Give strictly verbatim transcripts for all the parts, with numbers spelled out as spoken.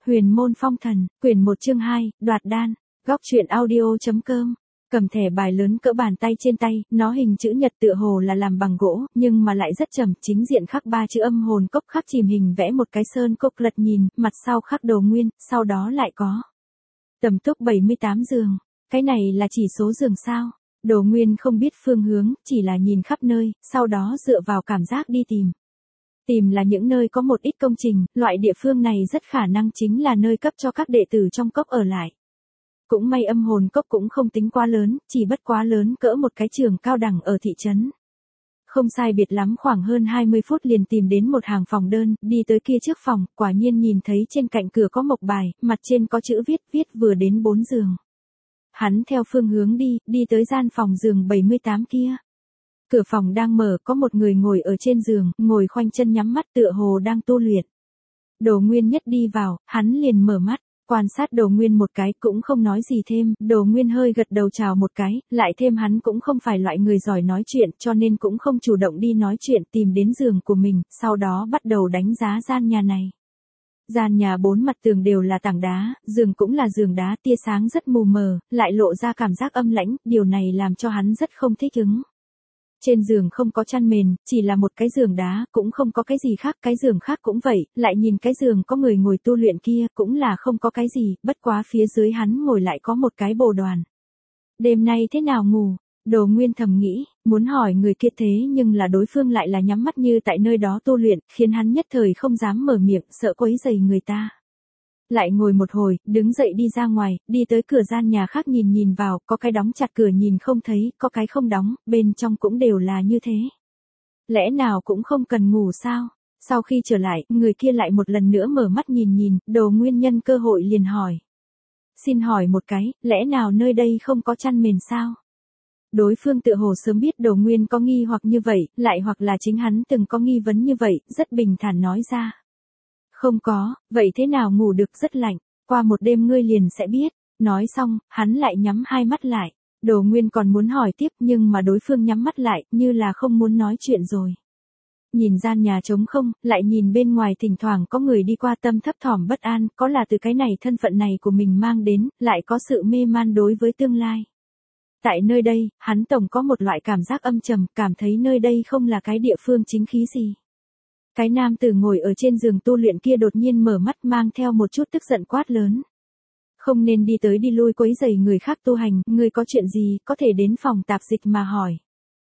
Huyền môn phong thần, quyển một chương hai, đoạt đan, góc truyện audio.com. Cầm thẻ bài lớn cỡ bàn tay trên tay, nó hình chữ nhật tựa hồ là làm bằng gỗ, nhưng mà lại rất trầm, chính diện khắc ba chữ âm hồn cốc, khắc chìm hình vẽ một cái sơn cốc lật nhìn, mặt sau khắc Đồ Nguyên, sau đó lại có tầm túc bảy mươi tám giường. Cái này là chỉ số giường sao? Đồ Nguyên không biết phương hướng, chỉ là nhìn khắp nơi, sau đó dựa vào cảm giác đi tìm. Tìm là những nơi có một ít công trình, loại địa phương này rất khả năng chính là nơi cấp cho các đệ tử trong cốc ở lại. Cũng may âm hồn cốc cũng không tính quá lớn, chỉ bất quá lớn cỡ một cái trường cao đẳng ở thị trấn. Không sai biệt lắm khoảng hơn hai mươi phút liền tìm đến một hàng phòng đơn, đi tới kia trước phòng, quả nhiên nhìn thấy trên cạnh cửa có mộc bài, mặt trên có chữ viết, viết vừa đến bốn giường. Hắn theo phương hướng đi, đi tới gian phòng giường bảy mươi tám kia. Cửa phòng đang mở, có một người ngồi ở trên giường, ngồi khoanh chân nhắm mắt tựa hồ đang tu luyện. Đồ Nguyên nhất đi vào, hắn liền mở mắt, quan sát Đồ Nguyên một cái cũng không nói gì thêm, Đồ Nguyên hơi gật đầu chào một cái, lại thêm hắn cũng không phải loại người giỏi nói chuyện cho nên cũng không chủ động đi nói chuyện, tìm đến giường của mình, sau đó bắt đầu đánh giá gian nhà này. Gian nhà bốn mặt tường đều là tảng đá, giường cũng là giường đá, tia sáng rất mù mờ, lại lộ ra cảm giác âm lãnh, điều này làm cho hắn rất không thích ứng. Trên giường không có chăn mền, chỉ là một cái giường đá, cũng không có cái gì khác, cái giường khác cũng vậy, lại nhìn cái giường có người ngồi tu luyện kia, cũng là không có cái gì, bất quá phía dưới hắn ngồi lại có một cái bồ đoàn. Đêm nay thế nào ngủ? Đồ Nguyên thầm nghĩ, muốn hỏi người kia thế nhưng là đối phương lại là nhắm mắt như tại nơi đó tu luyện, khiến hắn nhất thời không dám mở miệng, sợ quấy rầy người ta. Lại ngồi một hồi, đứng dậy đi ra ngoài, đi tới cửa gian nhà khác nhìn nhìn vào, có cái đóng chặt cửa nhìn không thấy, có cái không đóng, bên trong cũng đều là như thế. Lẽ nào cũng không cần ngủ sao? Sau khi trở lại, người kia lại một lần nữa mở mắt nhìn nhìn, Đồ Nguyên nhân cơ hội liền hỏi. Xin hỏi một cái, lẽ nào nơi đây không có chăn mền sao? Đối phương tựa hồ sớm biết Đồ Nguyên có nghi hoặc như vậy, lại hoặc là chính hắn từng có nghi vấn như vậy, rất bình thản nói ra. Không có, vậy thế nào ngủ được, rất lạnh, qua một đêm ngươi liền sẽ biết. Nói xong, hắn lại nhắm hai mắt lại. Đồ Nguyên còn muốn hỏi tiếp nhưng mà đối phương nhắm mắt lại, như là không muốn nói chuyện rồi. Nhìn gian nhà trống không, lại nhìn bên ngoài thỉnh thoảng có người đi qua, tâm thấp thỏm bất an, có là từ cái này thân phận này của mình mang đến, lại có sự mê man đối với tương lai. Tại nơi đây, hắn tổng có một loại cảm giác âm trầm, cảm thấy nơi đây không là cái địa phương chính khí gì. Cái nam tử ngồi ở trên giường tu luyện kia đột nhiên mở mắt, mang theo một chút tức giận quát lớn. Không nên đi tới đi lui quấy rầy người khác tu hành, người có chuyện gì, có thể đến phòng tạp dịch mà hỏi.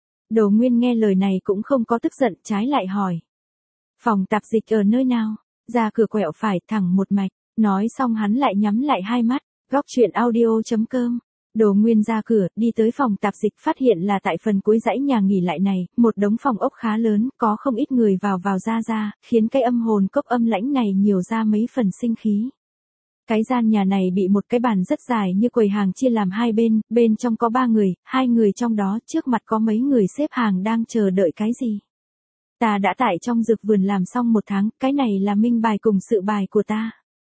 Đồ Nguyên nghe lời này cũng không có tức giận, trái lại hỏi. Phòng tạp dịch ở nơi nào? Ra cửa quẹo phải, thẳng một mạch. Nói xong hắn lại nhắm lại hai mắt. Góc truyện audio.com. Đồ Nguyên ra cửa, đi tới phòng tạp dịch, phát hiện là tại phần cuối dãy nhà nghỉ lại này, một đống phòng ốc khá lớn, có không ít người vào vào ra ra, khiến cái âm hồn cốc âm lãnh này nhiều ra mấy phần sinh khí. Cái gian nhà này bị một cái bàn rất dài như quầy hàng chia làm hai bên, bên trong có ba người, hai người trong đó trước mặt có mấy người xếp hàng đang chờ đợi cái gì. Ta đã tại trong dược vườn làm xong một tháng, cái này là minh bài cùng sự bài của ta.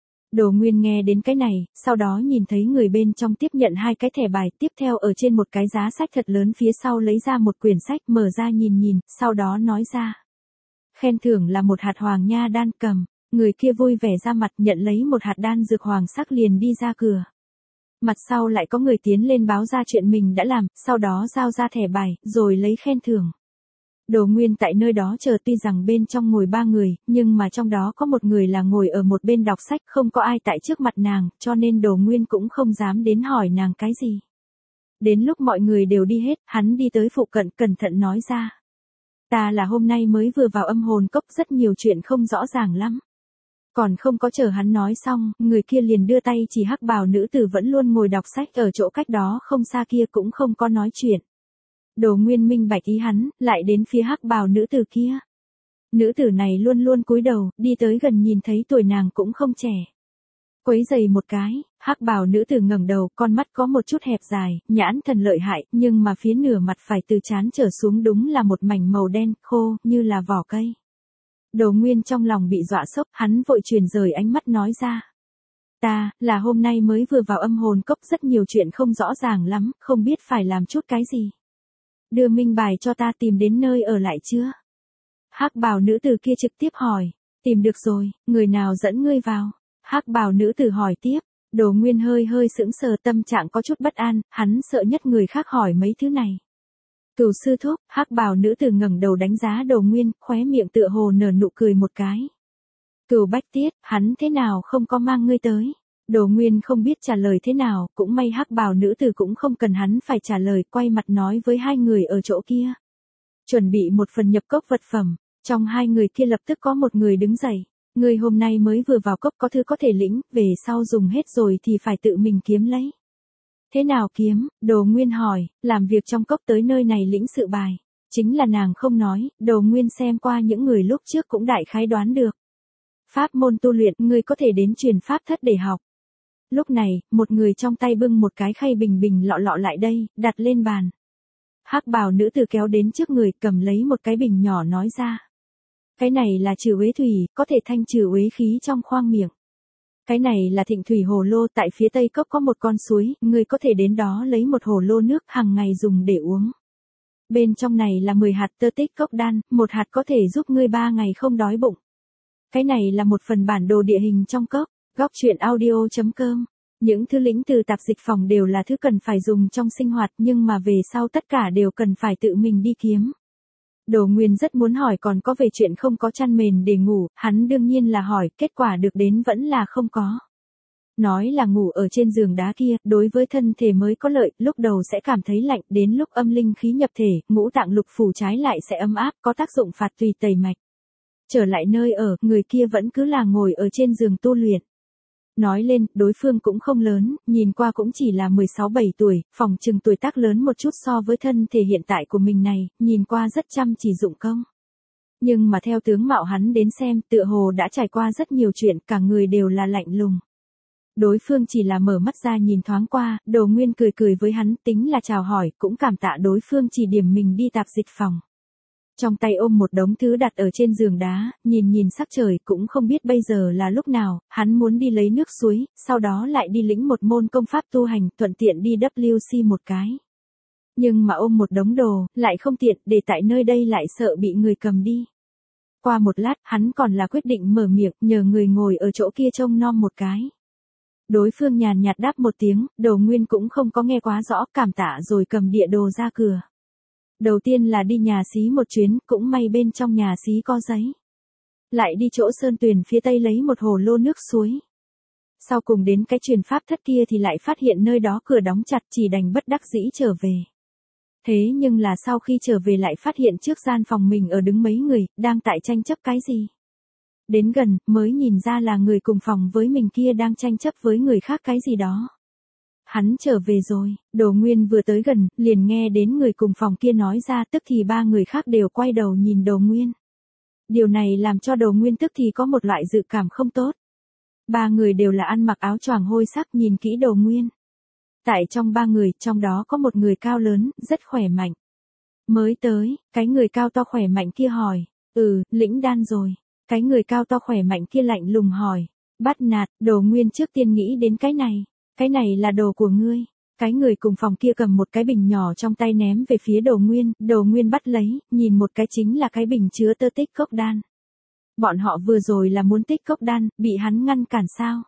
Đồ Nguyên nghe đến cái này, sau đó nhìn thấy người bên trong tiếp nhận hai cái thẻ bài, tiếp theo ở trên một cái giá sách thật lớn phía sau lấy ra một quyển sách, mở ra nhìn nhìn, sau đó nói ra. Khen thưởng là một hạt hoàng nha đan, cầm. Người kia vui vẻ ra mặt, nhận lấy một hạt đan dược hoàng sắc liền đi ra cửa. Mặt sau lại có người tiến lên báo ra chuyện mình đã làm, sau đó giao ra thẻ bài, rồi lấy khen thưởng. Đồ Nguyên tại nơi đó chờ, tuy rằng bên trong ngồi ba người, nhưng mà trong đó có một người là ngồi ở một bên đọc sách, không có ai tại trước mặt nàng, cho nên Đồ Nguyên cũng không dám đến hỏi nàng cái gì. Đến lúc mọi người đều đi hết, hắn đi tới phụ cận, cẩn thận nói ra. Ta là hôm nay mới vừa vào âm hồn cốc, rất nhiều chuyện không rõ ràng lắm. Còn không có chờ hắn nói xong, người kia liền đưa tay chỉ hắc bào nữ tử vẫn luôn ngồi đọc sách ở chỗ cách đó không xa kia cũng không có nói chuyện. Đồ Nguyên minh bạch ý hắn, lại đến phía hắc bào nữ tử kia. Nữ tử này luôn luôn cúi đầu, đi tới gần nhìn thấy tuổi nàng cũng không trẻ. Quấy giày một cái, hắc bào nữ tử ngẩng đầu, con mắt có một chút hẹp dài, nhãn thần lợi hại, nhưng mà phía nửa mặt phải từ trán trở xuống đúng là một mảnh màu đen, khô, như là vỏ cây. Đồ Nguyên trong lòng bị dọa sốc, hắn vội chuyển rời ánh mắt nói ra. Ta, là hôm nay mới vừa vào âm hồn cốc, rất nhiều chuyện không rõ ràng lắm, không biết phải làm chút cái gì. Đưa minh bài cho ta, tìm đến nơi ở lại chưa? Hắc bào nữ tử kia trực tiếp hỏi. Tìm được rồi, người nào dẫn ngươi vào? Hắc bào nữ tử hỏi tiếp. Đồ Nguyên hơi hơi sững sờ, tâm trạng có chút bất an, hắn sợ nhất người khác hỏi mấy thứ này. Cửu sư thúc, hắc bào nữ tử ngẩng đầu đánh giá Đồ Nguyên, khóe miệng tựa hồ nở nụ cười một cái. Cửu Bách Tiết, hắn thế nào không có mang ngươi tới? Đồ Nguyên không biết trả lời thế nào, cũng may hắc bào nữ tử cũng không cần hắn phải trả lời, quay mặt nói với hai người ở chỗ kia. Chuẩn bị một phần nhập cốc vật phẩm, trong hai người kia lập tức có một người đứng dậy. Ngươi hôm nay mới vừa vào cốc có thứ có thể lĩnh, về sau dùng hết rồi thì phải tự mình kiếm lấy. Thế nào kiếm? Đồ Nguyên hỏi, làm việc trong cốc tới nơi này lĩnh sự bài. Chính là nàng không nói, Đồ Nguyên xem qua những người lúc trước cũng đại khái đoán được. Pháp môn tu luyện, ngươi có thể đến truyền pháp thất để học. Lúc này, một người trong tay bưng một cái khay bình bình lọ lọ lại đây, đặt lên bàn. Hắc bào nữ tử kéo đến trước người, cầm lấy một cái bình nhỏ nói ra. Cái này là trừ uế thủy, có thể thanh trừ uế khí trong khoang miệng. Cái này là thịnh thủy hồ lô, tại phía tây cốc có một con suối, ngươi có thể đến đó lấy một hồ lô nước hàng ngày dùng để uống. Bên trong này là mười hạt tơ tích cốc đan, một hạt có thể giúp ngươi ba ngày không đói bụng. Cái này là một phần bản đồ địa hình trong cốc. Góc truyện audio chấm com. Những thứ lĩnh từ tạp dịch phòng đều là thứ cần phải dùng trong sinh hoạt, nhưng mà về sau tất cả đều cần phải tự mình đi kiếm. Đồ Nguyên rất muốn hỏi còn có về chuyện không có chăn mền để ngủ, hắn đương nhiên là hỏi, kết quả được đến vẫn là không có. Nói là ngủ ở trên giường đá kia, đối với thân thể mới có lợi, lúc đầu sẽ cảm thấy lạnh, đến lúc âm linh khí nhập thể, ngũ tạng lục phủ trái lại sẽ ấm áp, có tác dụng phạt tùy tẩy mạch. Trở lại nơi ở, người kia vẫn cứ là ngồi ở trên giường tu luyện. Nói lên, đối phương cũng không lớn, nhìn qua cũng chỉ là mười sáu bảy tuổi, phòng chừng tuổi tác lớn một chút so với thân thể hiện tại của mình này, nhìn qua rất chăm chỉ dụng công. Nhưng mà theo tướng mạo hắn đến xem, tựa hồ đã trải qua rất nhiều chuyện, cả người đều là lạnh lùng. Đối phương chỉ là mở mắt ra nhìn thoáng qua, Đồ Nguyên cười cười với hắn, tính là chào hỏi, cũng cảm tạ đối phương chỉ điểm mình đi tạp dịch phòng. Trong tay ôm một đống thứ đặt ở trên giường đá, nhìn nhìn sắc trời cũng không biết bây giờ là lúc nào, hắn muốn đi lấy nước suối, sau đó lại đi lĩnh một môn công pháp tu hành, thuận tiện đi W C một cái. Nhưng mà ôm một đống đồ, lại không tiện, để tại nơi đây lại sợ bị người cầm đi. Qua một lát, hắn còn là quyết định mở miệng, nhờ người ngồi ở chỗ kia trông nom một cái. Đối phương nhàn nhạt đáp một tiếng, Đồ Nguyên cũng không có nghe quá rõ, cảm tạ rồi cầm địa đồ ra cửa. Đầu tiên là đi nhà xí một chuyến, cũng may bên trong nhà xí có giấy. Lại đi chỗ sơn tuyền phía tây lấy một hồ lô nước suối. Sau cùng đến cái truyền pháp thất kia thì lại phát hiện nơi đó cửa đóng chặt, chỉ đành bất đắc dĩ trở về. Thế nhưng là sau khi trở về lại phát hiện trước gian phòng mình ở đứng mấy người, đang tại tranh chấp cái gì. Đến gần, mới nhìn ra là người cùng phòng với mình kia đang tranh chấp với người khác cái gì đó. Hắn trở về rồi, Đồ Nguyên vừa tới gần, liền nghe đến người cùng phòng kia nói ra, tức thì ba người khác đều quay đầu nhìn Đồ Nguyên. Điều này làm cho Đồ Nguyên tức thì có một loại dự cảm không tốt. Ba người đều là ăn mặc áo choàng hôi sắc, nhìn kỹ Đồ Nguyên. Tại trong ba người, trong đó có một người cao lớn, rất khỏe mạnh. Mới tới, cái người cao to khỏe mạnh kia hỏi, ừ, lĩnh đan rồi. Cái người cao to khỏe mạnh kia lạnh lùng hỏi, bắt nạt. Đồ Nguyên trước tiên nghĩ đến cái này. Cái này là đồ của ngươi. Cái người cùng phòng kia cầm một cái bình nhỏ trong tay ném về phía Đồ Nguyên, Đồ Nguyên bắt lấy, nhìn một cái chính là cái bình chứa tơ tích cốc đan. Bọn họ vừa rồi là muốn tích cốc đan, bị hắn ngăn cản sao?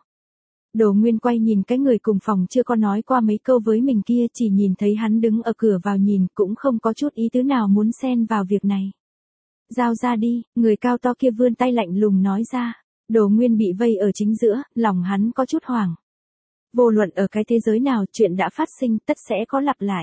Đồ Nguyên quay nhìn cái người cùng phòng chưa có nói qua mấy câu với mình kia, chỉ nhìn thấy hắn đứng ở cửa vào nhìn, cũng không có chút ý tứ nào muốn xen vào việc này. Giao ra đi, người cao to kia vươn tay lạnh lùng nói ra. Đồ Nguyên bị vây ở chính giữa, lòng hắn có chút hoảng. Vô luận ở cái thế giới nào, chuyện đã phát sinh, tất sẽ có lặp lại.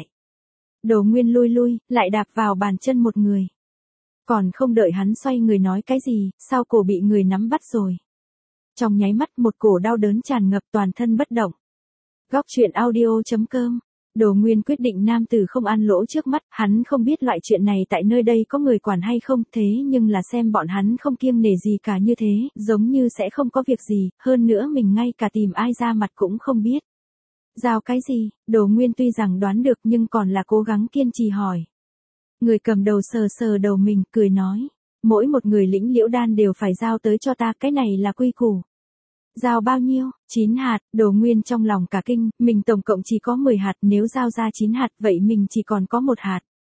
Đồ Nguyên lui lui, lại đạp vào bàn chân một người. Còn không đợi hắn xoay người nói cái gì, sau cổ bị người nắm bắt rồi. Trong nháy mắt một cổ đau đớn tràn ngập, toàn thân bất động. Góc truyện audio chấm com. Đồ Nguyên quyết định nam tử không ăn lỗ trước mắt, hắn không biết loại chuyện này tại nơi đây có người quản hay không, thế nhưng là xem bọn hắn không kiêng nể gì cả như thế, giống như sẽ không có việc gì, hơn nữa mình ngay cả tìm ai ra mặt cũng không biết. Giao cái gì? Đồ Nguyên tuy rằng đoán được nhưng còn là cố gắng kiên trì hỏi. Người cầm đầu sờ sờ đầu mình, cười nói, mỗi một người lĩnh liễu đan đều phải giao tới cho ta, cái này là quy củ. Giao bao nhiêu? chín hạt, Đồ Nguyên trong lòng cả kinh, mình tổng cộng chỉ có mười hạt, nếu giao ra chín hạt, vậy mình chỉ còn có một hạt.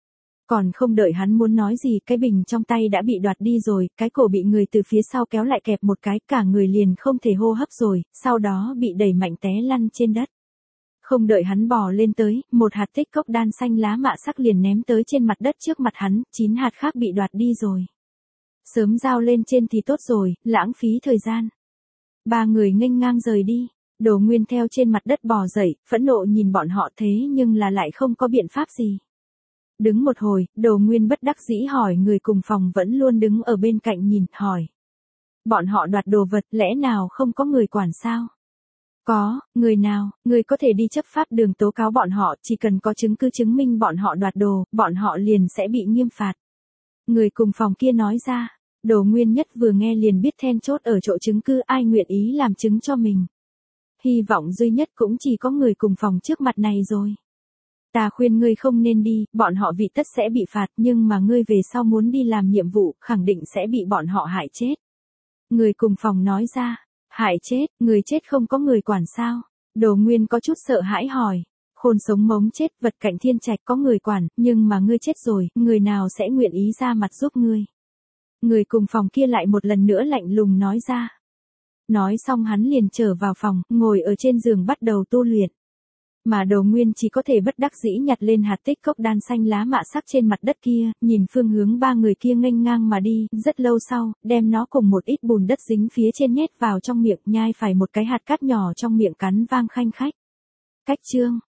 Còn không đợi hắn muốn nói gì, cái bình trong tay đã bị đoạt đi rồi, cái cổ bị người từ phía sau kéo lại kẹp một cái, cả người liền không thể hô hấp rồi, sau đó bị đẩy mạnh té lăn trên đất. Không đợi hắn bò lên tới, một hạt tích cốc đan xanh lá mạ sắc liền ném tới trên mặt đất trước mặt hắn, chín hạt khác bị đoạt đi rồi. Sớm giao lên trên thì tốt rồi, lãng phí thời gian. Ba người nghênh ngang rời đi. Đồ Nguyên theo trên mặt đất bò dậy, phẫn nộ nhìn bọn họ thế nhưng là lại không có biện pháp gì. Đứng một hồi, Đồ Nguyên bất đắc dĩ hỏi người cùng phòng vẫn luôn đứng ở bên cạnh nhìn, hỏi. Bọn họ đoạt đồ vật, lẽ nào không có người quản sao? Có, người nào, người có thể đi chấp pháp đường tố cáo bọn họ, chỉ cần có chứng cứ chứng minh bọn họ đoạt đồ, bọn họ liền sẽ bị nghiêm phạt. Người cùng phòng kia nói ra, Đồ Nguyên nhất vừa nghe liền biết then chốt ở chỗ chứng cứ, ai nguyện ý làm chứng cho mình. Hy vọng duy nhất cũng chỉ có người cùng phòng trước mặt này rồi. Ta khuyên ngươi không nên đi, bọn họ vị tất sẽ bị phạt, nhưng mà ngươi về sau muốn đi làm nhiệm vụ, khẳng định sẽ bị bọn họ hại chết. Người cùng phòng nói ra, hại chết, người chết không có người quản sao? Đồ Nguyên có chút sợ hãi hỏi, khôn sống mống chết, vật cạnh thiên trạch có người quản, nhưng mà ngươi chết rồi, người nào sẽ nguyện ý ra mặt giúp ngươi? Người cùng phòng kia lại một lần nữa lạnh lùng nói ra. Nói xong hắn liền trở vào phòng, ngồi ở trên giường bắt đầu tu luyện. Mà Đồ Nguyên chỉ có thể bất đắc dĩ nhặt lên hạt tích cốc đan xanh lá mạ sắc trên mặt đất kia, nhìn phương hướng ba người kia nghênh ngang mà đi, rất lâu sau, đem nó cùng một ít bùn đất dính phía trên nhét vào trong miệng, nhai phải một cái hạt cát nhỏ trong miệng cắn vang khanh khách. Cách chương